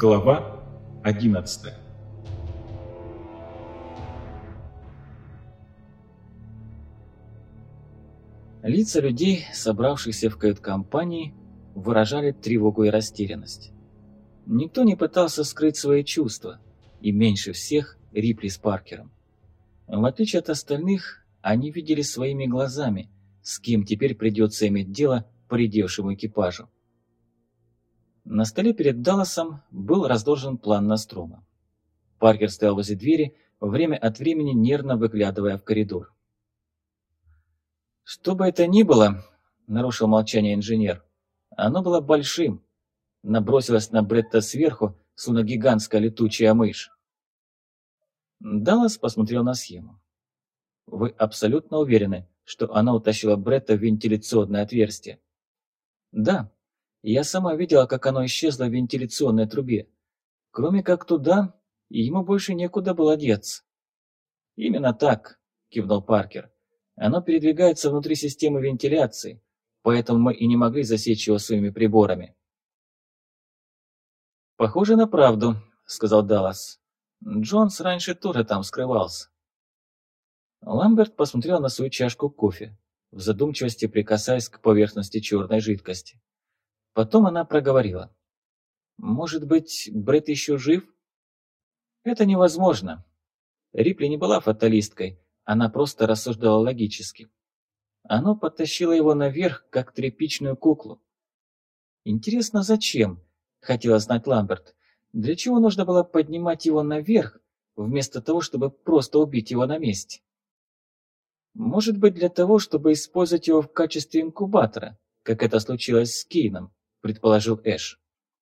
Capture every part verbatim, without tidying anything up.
Глава одиннадцатая. Лица людей, собравшихся в кают-компании, выражали тревогу и растерянность. Никто не пытался скрыть свои чувства, и меньше всех Рипли с Паркером. В отличие от остальных, они видели своими глазами, с кем теперь придется иметь дело поредевшему экипажу. На столе перед Далласом был разложен план Нострома. Паркер стоял возле двери, время от времени нервно выглядывая в коридор. «Что бы это ни было», — нарушил молчание инженер, — «оно было большим, набросилось на Бретта сверху, словно гигантская летучая мышь». Даллас посмотрел на схему. «Вы абсолютно уверены, что она утащила Бретта в вентиляционное отверстие?» «Да. Я сама видела, как оно исчезло в вентиляционной трубе. Кроме как туда, ему больше некуда было деться». «Именно так», — кивнул Паркер. «Оно передвигается внутри системы вентиляции, поэтому мы и не могли засечь его своими приборами». «Похоже на правду», — сказал Даллас. «Джонс раньше тоже там скрывался». Ламберт посмотрел на свою чашку кофе, в задумчивости прикасаясь к поверхности черной жидкости. Потом она проговорила. «Может быть, Бретт еще жив?» «Это невозможно». Рипли не была фаталисткой, она просто рассуждала логически. Оно подтащило его наверх, как тряпичную куклу. «Интересно, зачем?» — хотела знать Ламберт. «Для чего нужно было поднимать его наверх, вместо того, чтобы просто убить его на месте?» «Может быть, для того, чтобы использовать его в качестве инкубатора, как это случилось с Кейном», — предположил Эш.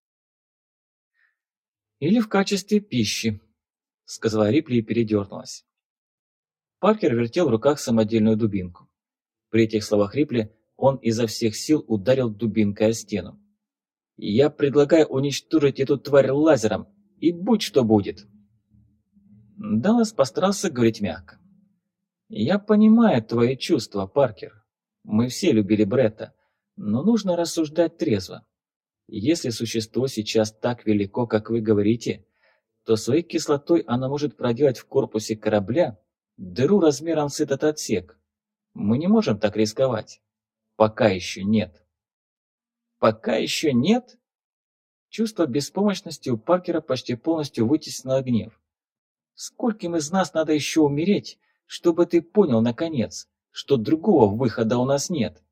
«Или в качестве пищи», — сказала Рипли и передернулась. Паркер вертел в руках самодельную дубинку. При этих словах Рипли он изо всех сил ударил дубинкой о стену. «Я предлагаю уничтожить эту тварь лазером, и будь что будет». Даллас постарался говорить мягко. «Я понимаю твои чувства, Паркер. Мы все любили Бретта, но нужно рассуждать трезво. Если существо сейчас так велико, как вы говорите, то своей кислотой оно может проделать в корпусе корабля дыру размером с этот отсек. Мы не можем так рисковать. Пока еще нет». «Пока еще нет?» Чувство беспомощности у Паркера почти полностью вытеснило гнев. «Скольким из нас надо еще умереть, чтобы ты понял, наконец, что другого выхода у нас нет?»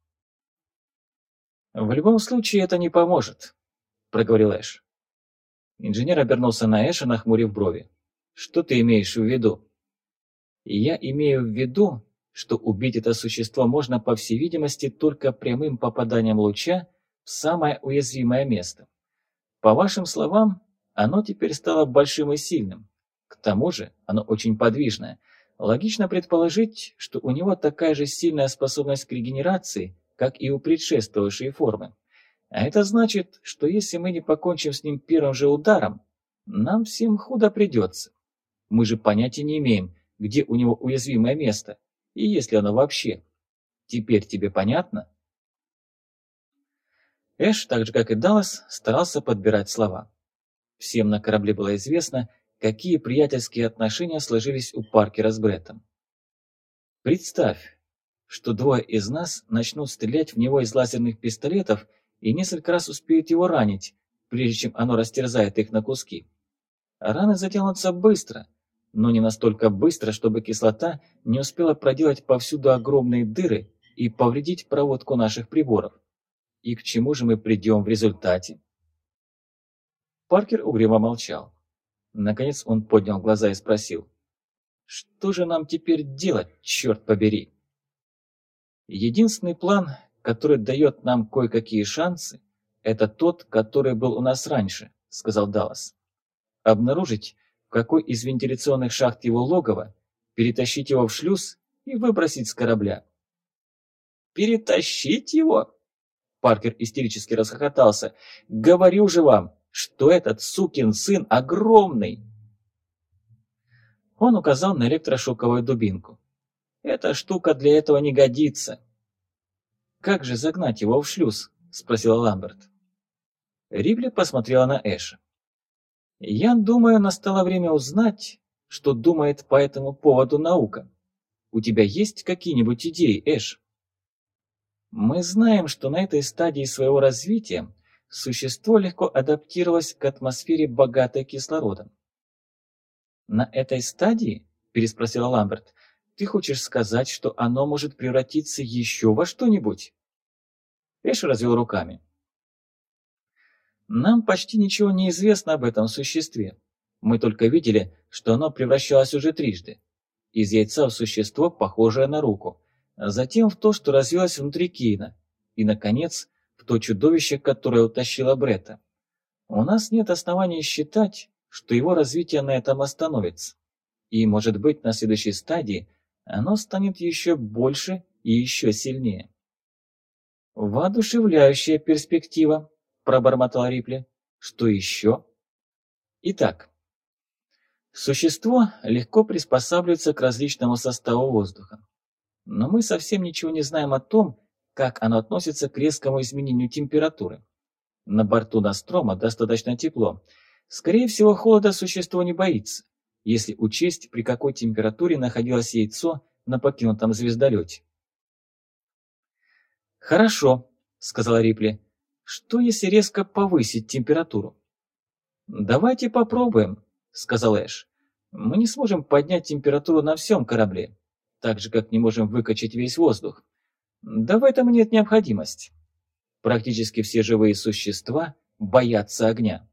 «В любом случае это не поможет», — проговорил Эш. Инженер обернулся на Эша, нахмурив брови. «Что ты имеешь в виду?» «Я имею в виду, что убить это существо можно, по всей видимости, только прямым попаданием луча в самое уязвимое место. По вашим словам, оно теперь стало большим и сильным. К тому же оно очень подвижное. Логично предположить, что у него такая же сильная способность к регенерации, как и у предшествовавшей формы. А это значит, что если мы не покончим с ним первым же ударом, нам всем худо придется. Мы же понятия не имеем, где у него уязвимое место, и есть ли оно вообще. Теперь тебе понятно?» Эш, так же как и Даллас, старался подбирать слова. Всем на корабле было известно, какие приятельские отношения сложились у Паркера с Бреттом. «Представь, что двое из нас начнут стрелять в него из лазерных пистолетов и несколько раз успеют его ранить, прежде чем оно растерзает их на куски. Раны затянутся быстро, но не настолько быстро, чтобы кислота не успела проделать повсюду огромные дыры и повредить проводку наших приборов. И к чему же мы придем в результате?» Паркер угрюмо молчал. Наконец он поднял глаза и спросил: «Что же нам теперь делать, черт побери?» «Единственный план, который дает нам кое-какие шансы, это тот, который был у нас раньше», — сказал Даллас. «Обнаружить, в какой из вентиляционных шахт его логово, перетащить его в шлюз и выбросить с корабля». «Перетащить его?» Паркер истерически расхохотался. «Говорю же вам, что этот сукин сын огромный!» Он указал на электрошоковую дубинку. «Эта штука для этого не годится». «Как же загнать его в шлюз?» — спросила Ламберт. Рипли посмотрела на Эша. Я думаю, настало время узнать, что думает по этому поводу наука. У тебя есть какие-нибудь идеи, Эш? Мы знаем, что на этой стадии своего развития существо легко адаптировалось к атмосфере, богатой кислородом. «На этой стадии?» – переспросила Ламберт. «Ты хочешь сказать, что оно может превратиться еще во что-нибудь?» Эш развел руками. «Нам почти ничего не известно об этом существе. Мы только видели, что оно превращалось уже трижды. Из яйца в существо, похожее на руку, а затем в то, что развилось внутри Кейна, и, наконец, в то чудовище, которое утащило Бретта. У нас нет оснований считать, что его развитие на этом остановится. И, может быть, на следующей стадии оно станет еще больше и еще сильнее». «Воодушевляющая перспектива», – пробормотал Рипли. «Что еще?» «Итак, существо легко приспосабливается к различному составу воздуха. Но мы совсем ничего не знаем о том, как оно относится к резкому изменению температуры. На борту Нострома достаточно тепло. Скорее всего, холода существо не боится, если учесть, при какой температуре находилось яйцо на покинутом звездолете». «Хорошо», — сказала Рипли. «Что, если резко повысить температуру?» «Давайте попробуем», — сказал Эш. «Мы не сможем поднять температуру на всем корабле, так же, как не можем выкачать весь воздух. Да в этом нет необходимости. Практически все живые существа боятся огня».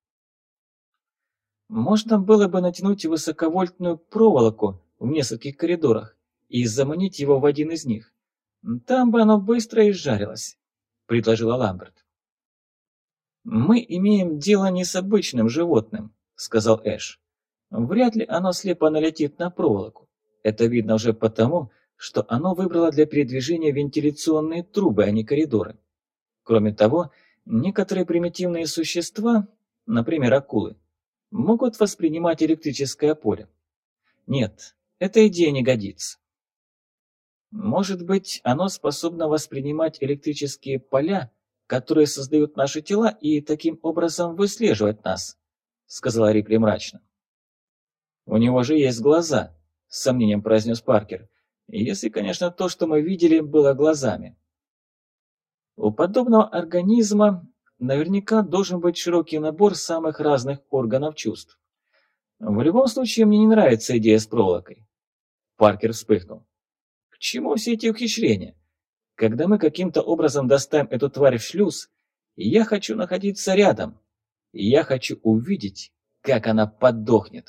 «Можно было бы натянуть высоковольтную проволоку в нескольких коридорах и заманить его в один из них. Там бы оно быстро изжарилось», — предложила Ламберт. «Мы имеем дело не с обычным животным», — сказал Эш. «Вряд ли оно слепо налетит на проволоку. Это видно уже потому, что оно выбрало для передвижения вентиляционные трубы, а не коридоры. Кроме того, некоторые примитивные существа, например, акулы, могут воспринимать электрическое поле. Нет, эта идея не годится. Может быть, оно способно воспринимать электрические поля, которые создают наши тела, и таким образом выслеживать нас», — сказала Рипли мрачно. «У него же есть глаза», — с сомнением произнес Паркер, «если, конечно, то, что мы видели, было глазами». «У подобного организма наверняка должен быть широкий набор самых разных органов чувств. В любом случае, мне не нравится идея с проволокой». Паркер вспыхнул. «К чему все эти ухищрения? Когда мы каким-то образом доставим эту тварь в шлюз, я хочу находиться рядом. Я хочу увидеть, как она подохнет».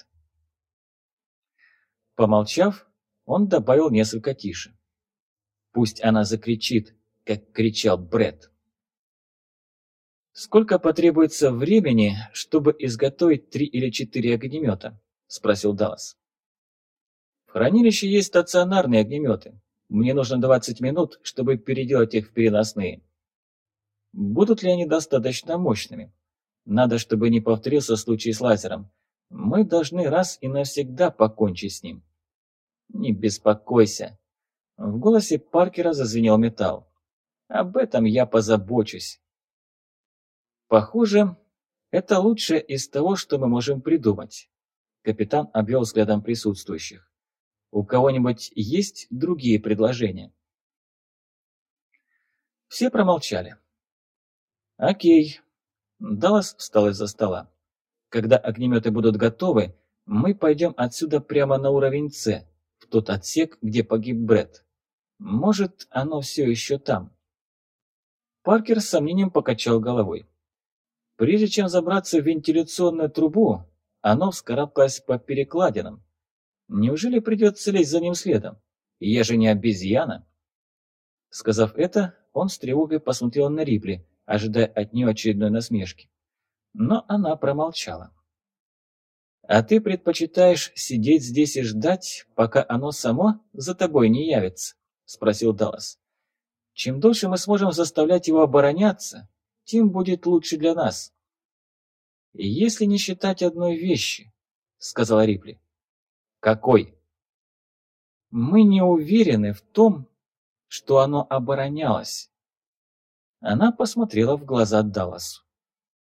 Помолчав, он добавил несколько тише. «Пусть она закричит, как кричал Бретт». «Сколько потребуется времени, чтобы изготовить три или четыре огнемета?» – спросил Даллас. «В хранилище есть стационарные огнеметы. Мне нужно двадцать минут, чтобы переделать их в переносные. Будут ли они достаточно мощными? Надо, чтобы не повторился случай с лазером. Мы должны раз и навсегда покончить с ним». «Не беспокойся». В голосе Паркера зазвенел металл. «Об этом я позабочусь». «Похоже, это лучшее из того, что мы можем придумать». Капитан обвел взглядом присутствующих. «У кого-нибудь есть другие предложения?» Все промолчали. «Окей». Даллас встал из-за стола. «Когда огнеметы будут готовы, мы пойдем отсюда прямо на уровень С, в тот отсек, где погиб Бретт. Может, оно все еще там?» Паркер с сомнением покачал головой. «Прежде чем забраться в вентиляционную трубу, оно вскарабкалось по перекладинам. Неужели придется лезть за ним следом? Я же не обезьяна». Сказав это, он с тревогой посмотрел на Рипли, ожидая от нее очередной насмешки. Но она промолчала. «А ты предпочитаешь сидеть здесь и ждать, пока оно само за тобой не явится?» – спросил Даллас. «Чем дольше мы сможем заставлять его обороняться, тем будет лучше для нас». «Если не считать одной вещи», — сказала Рипли. «Какой?» «Мы не уверены в том, что оно оборонялось». Она посмотрела в глаза Далласу.